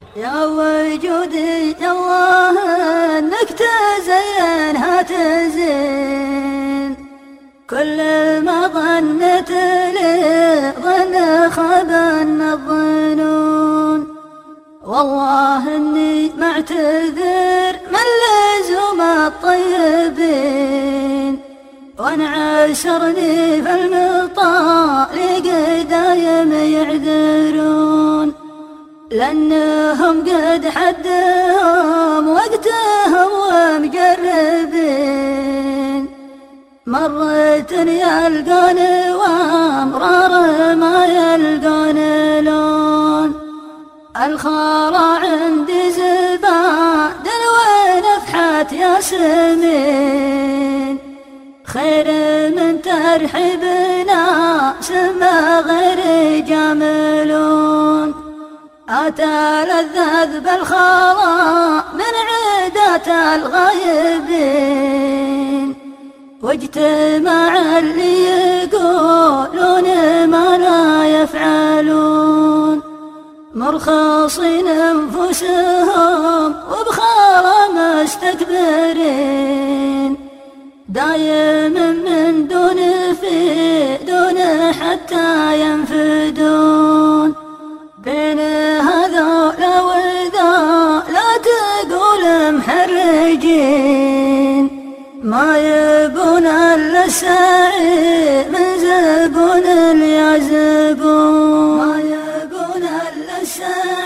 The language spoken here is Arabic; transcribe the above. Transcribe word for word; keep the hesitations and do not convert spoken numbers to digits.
يا وجودي الله انك تزينها تزين، كل ما ظنت لي ظن خبن الظنون. والله اني معتذر من لزوم الطيبين، وانعسرني في المطالق دايم يعذرون، لأنهم قد حدهم وقتهم ومجربين. مرة يلقون وامرار ما يلقون لون، الخرى عندي زباد ونفحات ياسمين، خير من ترحيبنا سما غير جاملون. أتلذذ بالخضاء من عدة الغايبين، واجتماع اللي يقولون ما لا يفعلون، مرخصين أنفسهم وبخارى مستكبرين، دايم من دون في دون حتى ينفدون. بين هذولا وذا لا تقول محرجين، ما يبون الا السعي من زبون يزبون، ما يبون الا السعي